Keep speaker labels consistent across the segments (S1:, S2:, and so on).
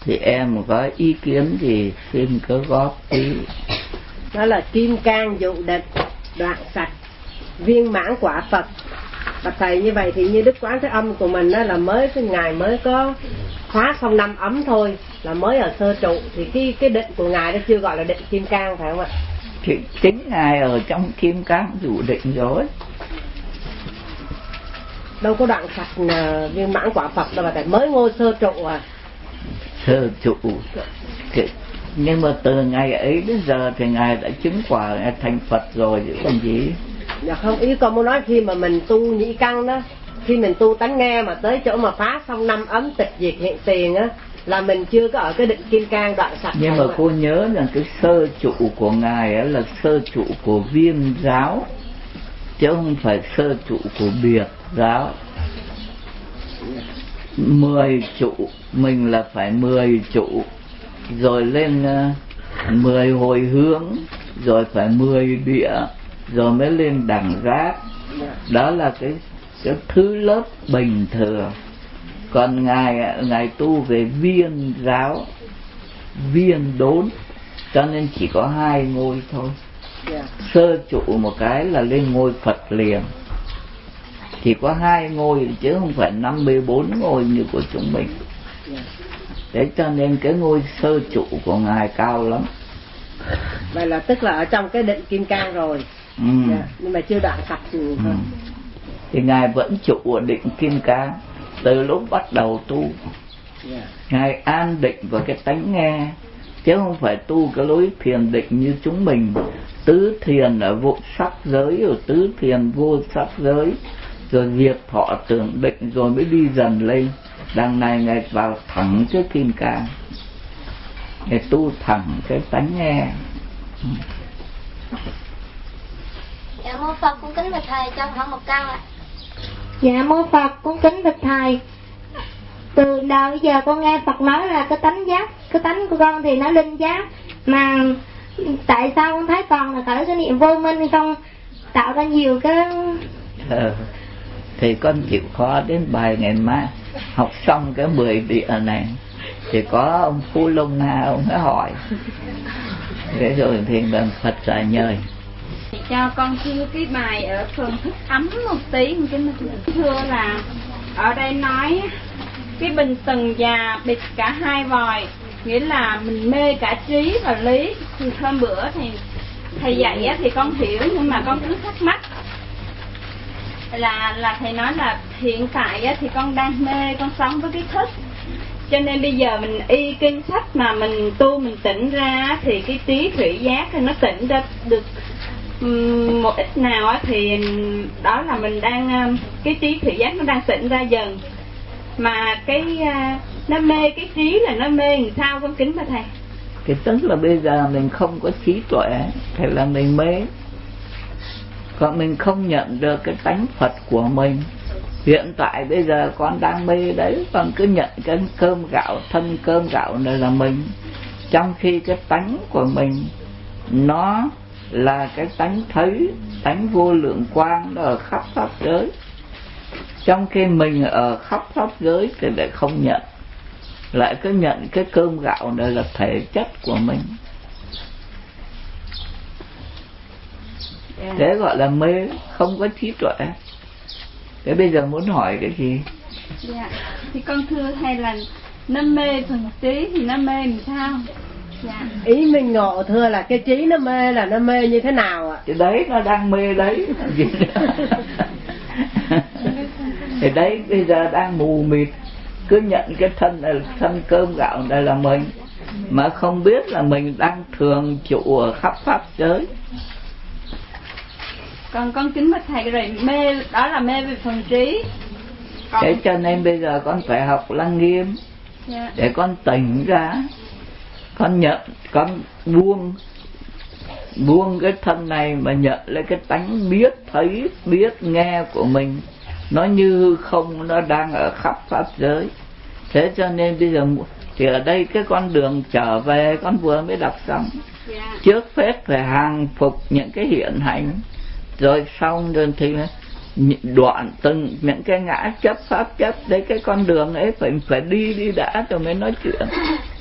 S1: Thì em có ý kiến gì xin cứ góp ý.
S2: Đó là kim cang dụ định, đoạn sạch, viên mãn quả Phật. Và thầy như vậy thì như Đức Quán Thế Âm của mình đó là cái ngài mới có khóa xong 5 ấm thôi, là mới ở sơ trụ, thì cái định của ngài đó chưa gọi là định kim cang phải không ạ?
S1: Thì chính ngài ở trong kim cang dụ định rồi.
S2: Đâu có đoạn sạch viên mãn quả Phật đâu mà thầy, mới ngôi sơ trụ à.
S1: Sơ trụ nhưng mà từ ngày ấy đến giờ thì ngài đã chứng quả thành Phật rồi chứ còn gì.
S2: Dạ không, ý con muốn nói khi mà mình tu nhĩ căn đó, khi mình tu tánh nghe mà tới chỗ mà phá xong 5 ấm tịch diệt hiện tiền á, là mình chưa có ở cái định kim cang đoạn sạch.
S1: Nhưng mà cô nhớ rằng cái sơ trụ của ngài ấy là sơ trụ của Viên giáo, chứ không phải sơ trụ của Biệt giáo. 10 trụ, mình là phải 10 trụ, rồi lên 10 hồi hướng, rồi phải 10 địa, rồi mới lên đẳng giác. Đó là cái thứ lớp bình thường. Còn ngài tu về Viên giáo, Viên đốn, cho nên chỉ có 2 ngôi thôi. Sơ trụ một cái là lên ngôi Phật liền, chỉ có 2 ngôi chứ không phải 54 ngôi như của chúng mình. Thế cho nên cái ngôi sơ trụ của ngài cao lắm.
S2: Vậy là tức là ở trong cái định kim cang rồi. Nhưng mà chưa đoạn sạch gì thôi.
S1: Thì ngài vẫn trụ ở định kim cang từ lúc bắt đầu tu. Ngài an định vào cái tánh nghe, chứ không phải tu cái lối thiền định như chúng mình. Tứ thiền ở vô sắc giới, rồi tứ thiền vô sắc giới, rồi diệt thọ tưởng định, rồi mới đi dần lên. Đằng này ngài vào thẳng cái kim cang, ngài tu thẳng cái tánh nghe.
S3: Dạ mô Phật, cũng kính bạch thầy cho hỏi một câu ạ.
S4: Dạ mô Phật, cũng kính bạch thầy. Từ đầu giờ con nghe Phật nói là cái tánh giác, cái tánh của con thì nó linh giác, mà tại sao con thấy con là khởi cái niệm vô minh thì con tạo ra nhiều cái
S1: thì con chịu khó đến bài ngày mai học xong cái 10 địa này thì có ông Phú Lung Hà, ông ấy hỏi thế rồi thì làm Phật giải nhời.
S5: Cho con thưa cái bài ở phần thức ấm một tí, thưa là ở đây nói cái bình sừng già bịt cả 2 vòi, nghĩa là mình mê cả trí và lý. Thì hôm bữa thì thầy dạy thì con hiểu, nhưng mà con cứ thắc mắc là thầy nói là hiện tại thì con đang mê, con sống với cái thức, cho nên bây giờ mình y kinh sách mà mình tu mình tỉnh ra thì cái trí thủy giác thì nó tỉnh ra được một ít nào thì đó là mình đang cái trí thủy giác nó đang tỉnh ra dần. Mà cái nó mê cái trí là nó mê làm sao con kính bạch thầy?
S1: Cái tức là bây giờ mình không có trí tuệ thì là mình mê, còn mình không nhận được cái tánh Phật của mình. Hiện tại bây giờ con đang mê đấy, con cứ nhận cái cơm gạo, thân cơm gạo này là mình, trong khi cái tánh của mình nó là cái tánh thấy, tánh vô lượng quang, nó ở khắp pháp giới. Trong khi mình ở khắp pháp giới thì lại không nhận, lại cứ nhận cái cơm gạo này là thể chất của mình. Thế gọi là mê, không có trí tuệ. Thế bây giờ muốn hỏi cái gì?
S5: Dạ, thì con thưa thầy là nó mê phần trí thì nó mê làm sao? Dạ.
S2: Ý mình ngộ thưa là cái trí nó mê là nó mê như thế nào ạ?
S1: Thì đấy, nó đang mê đấy. Thì đấy, bây giờ đang mù mịt, cứ nhận cái thân này, thân cơm gạo này là mình, mà không biết là mình đang thường trụ ở khắp pháp giới.
S5: Còn con kính bạch thầy rồi, mê đó là mê về phần trí.
S1: Thế cho nên bây giờ con phải học Lăng Nghiêm để con tỉnh ra, con nhận, con buông cái thân này mà nhận lấy cái tánh biết thấy biết nghe của mình, nó như không, nó đang ở khắp pháp giới. Thế cho nên bây giờ thì ở đây cái con đường trở về con vừa mới đọc xong. Trước phép phải hàng phục những cái hiện hành, rồi xong rồi thì đoạn từng những cái ngã chấp pháp chấp đấy, cái con đường ấy phải đi đã rồi mới nói chuyện.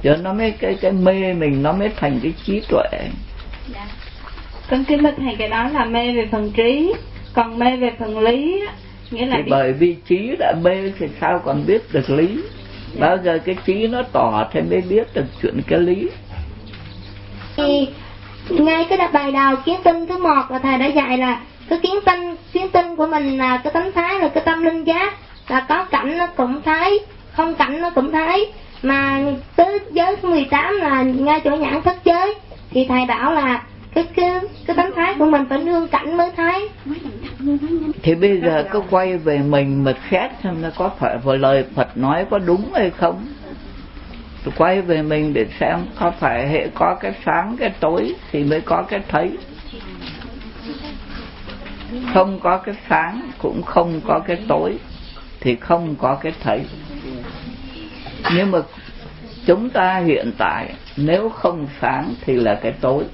S1: cho nó mới cái mê mình nó mới thành cái trí tuệ.
S5: Dạ. Con kính bạch thầy, cái đó là mê về phần trí, còn mê về phần lý á, nghĩa là
S1: thì bởi vì trí đã mê thì sao còn biết được lý. Bao giờ cái trí nó tỏ thì mới biết được chuyện cái lý.
S4: Thì ngay cái bài đầu kiến tinh thứ 1 là thầy đã dạy là cái kiến tinh của mình là cái tánh thái, là cái tâm linh giác, là có cảnh nó cũng thấy, không cảnh nó cũng thấy. Mà tới giới thứ 18 là ngay chỗ nhãn thức giới thì thầy bảo là cái tánh thái của mình phải nương cảnh mới thấy.
S1: Thì bây giờ cứ quay về mình mà xét xem nó có phải vừa lời Phật nói có đúng hay không. Tôi quay về mình để xem có phải hệ có cái sáng cái tối thì mới có cái thấy, không có cái sáng cũng không có cái tối thì không có cái thấy. Nhưng mà chúng ta hiện tại nếu không sáng thì là cái tối,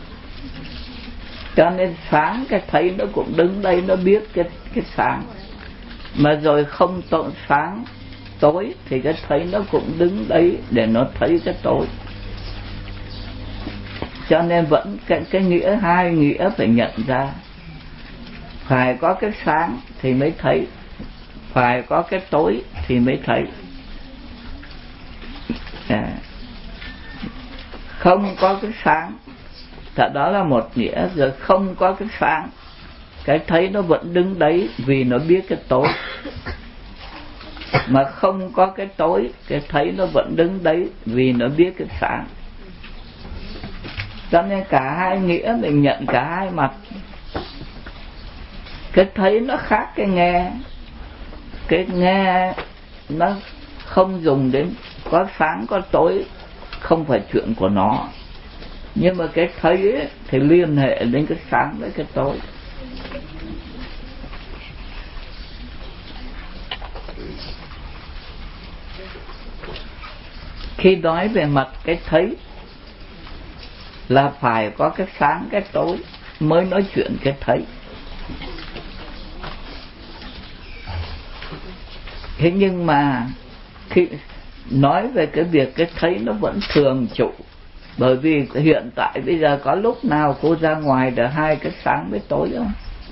S1: cho nên sáng cái thấy nó cũng đứng đây nó biết cái sáng, mà rồi không sáng tối thì cái thấy nó cũng đứng đấy để nó thấy cái tối. Cho nên vẫn cái nghĩa, hai nghĩa phải nhận ra, phải có cái sáng thì mới thấy, phải có cái tối thì mới thấy. Không có cái sáng thật đó là một nghĩa, rồi không có cái sáng cái thấy nó vẫn đứng đấy vì nó biết cái tối, mà không có cái tối cái thấy nó vẫn đứng đấy vì nó biết cái sáng. Cho nên cả hai nghĩa mình nhận cả hai mặt. Cái thấy nó khác cái nghe. Cái nghe nó không dùng đến có sáng có tối, không phải chuyện của nó. Nhưng mà cái thấy ấy, thì liên hệ đến cái sáng với cái tối. Khi nói về mặt cái thấy là phải có cái sáng cái tối mới nói chuyện cái thấy. Thế nhưng mà khi nói về cái việc cái thấy nó vẫn thường trụ. Bởi vì hiện tại bây giờ có lúc nào cô ra ngoài được hai cái sáng với tối không?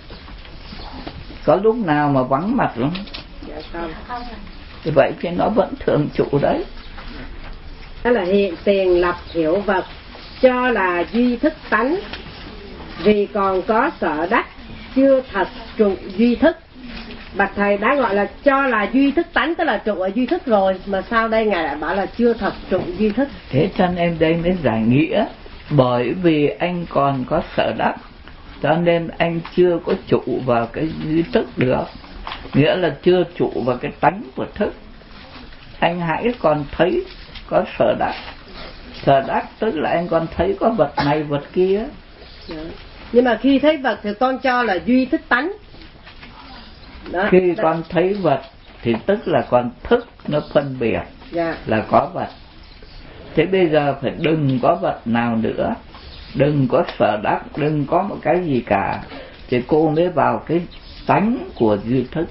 S1: Có lúc nào mà vắng mặt không?
S2: Dạ không.
S1: Thì vậy thì nó vẫn thường trụ đấy.
S2: Đó là hiện tiền lập hiểu vật, cho là duy thức tánh, vì còn có sở đắc, chưa thật trụ duy thức. Bạch thầy đã gọi là cho là duy thức tánh, tức là trụ ở duy thức rồi, mà sao đây ngài lại bảo là chưa thật trụ duy thức?
S1: Thế cho nên đây mới giải nghĩa, bởi vì anh còn có sở đắc, cho nên anh chưa có trụ vào cái duy thức được, nghĩa là chưa trụ vào cái tánh của thức. Anh hãy còn thấy có sở đắc. Sở đắc tức là anh còn thấy có vật này vật kia.
S2: Nhưng mà khi thấy vật thì con cho là duy thức tánh. Đó,
S1: khi con thấy vật thì tức là con thức nó phân biệt là có vật. Thế bây giờ phải đừng có vật nào nữa, đừng có sở đắc, đừng có một cái gì cả, thì cô mới vào cái tánh của duy thức.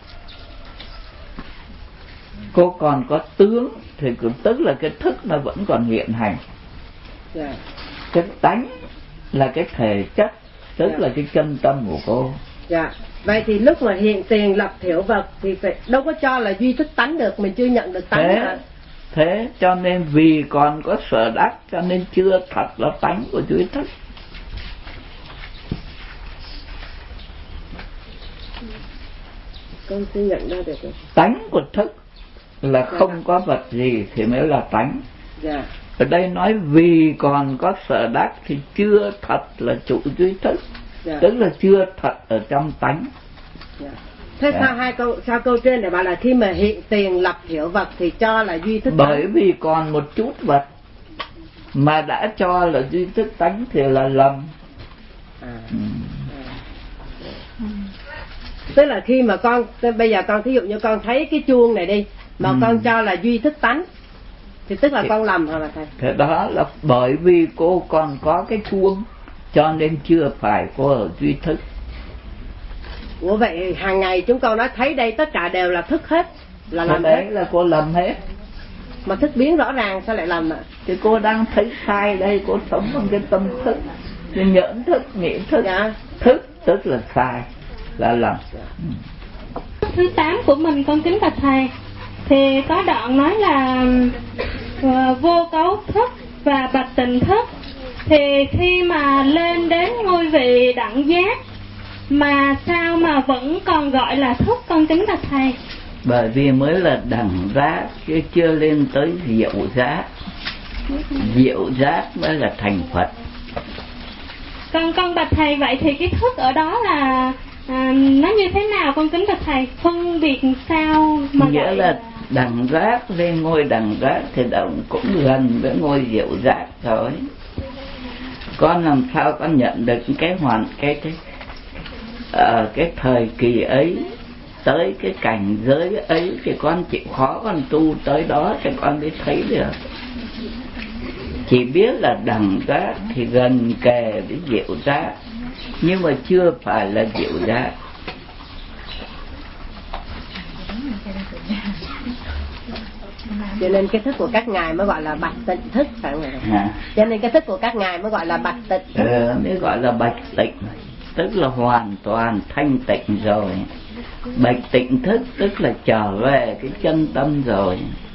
S1: Cô còn có tướng thì cũng tức là cái thức nó vẫn còn hiện hành. Cái tánh là cái thể chất, tức là cái chân tâm của cô.
S2: Vậy thì lúc mà hiện tiền lập thiểu vật thì phải đâu có cho là duy thức tánh được, mình chưa nhận được tánh.
S1: Thế cho nên vì còn có sở đắc cho nên chưa thật là tánh của duy thức.
S2: Con chưa nhận ra được rồi.
S1: Tánh của thức là không có vật gì thì mới là tánh. Ở đây nói vì còn có sở đắc thì chưa thật là trụ duy thức, tức là chưa thật ở trong tánh.
S2: Thế sao câu trên để bảo là khi mà hiện tiền lập thiểu vật thì cho là duy thức tánh?
S1: Bởi vì còn một chút vật mà đã cho là duy thức tánh thì là lầm.
S2: Tức là khi mà con, bây giờ con thí dụ như con thấy cái chuông này đi, mà con cho là duy thức tánh thì tức là con lầm hả bà thầy?
S1: Thế đó là bởi vì cô còn có cái chuông cho nên chưa phải cô ở duy thức.
S2: Ủa vậy hàng ngày chúng con nói thấy đây tất cả đều là thức hết, là làm
S1: đấy
S2: hết.
S1: Là cô lầm hết.
S2: Mà thức biến rõ ràng sao lại lầm ạ?
S1: Thì cô đang thấy sai đây, cô sống bằng cái tâm thức, cái nhẫn thức, nghĩ thức.
S2: Dạ.
S1: Thức tức là sai, là lầm.
S4: Thứ 8 của mình con kính bạch thầy, thì có đoạn nói là vô cấu thức và bạch tịnh thức. Thì khi mà lên đến ngôi vị đẳng giác mà sao mà vẫn còn gọi là thức, con kính bạch thầy?
S1: Bởi vì mới là đẳng giác chứ chưa lên tới diệu giác. Diệu giác mới là thành Phật.
S4: Con bạch thầy, vậy thì cái thức ở đó là nó như thế nào, con kính bạch thầy? Phân biệt sao mà
S1: nghĩa
S4: gọi
S1: là đẳng giác lên ngôi đẳng giác thì cũng gần với ngôi diệu giác rồi. Con làm sao con nhận được cái thời kỳ ấy, tới cái cảnh giới ấy thì con chịu khó con tu tới đó thì con mới thấy được. Chỉ biết là đẳng giác thì gần kề với diệu giác, nhưng mà chưa phải là diệu giác.
S2: Cho nên cái thức của các ngài mới gọi là bạch tịnh thức, phải không ạ? Cho nên cái thức của các ngài mới gọi là bạch tịnh thức.
S1: Mới gọi là bạch tịnh, tức là hoàn toàn thanh tịnh rồi. Bạch tịnh thức tức là trở về cái chân tâm rồi.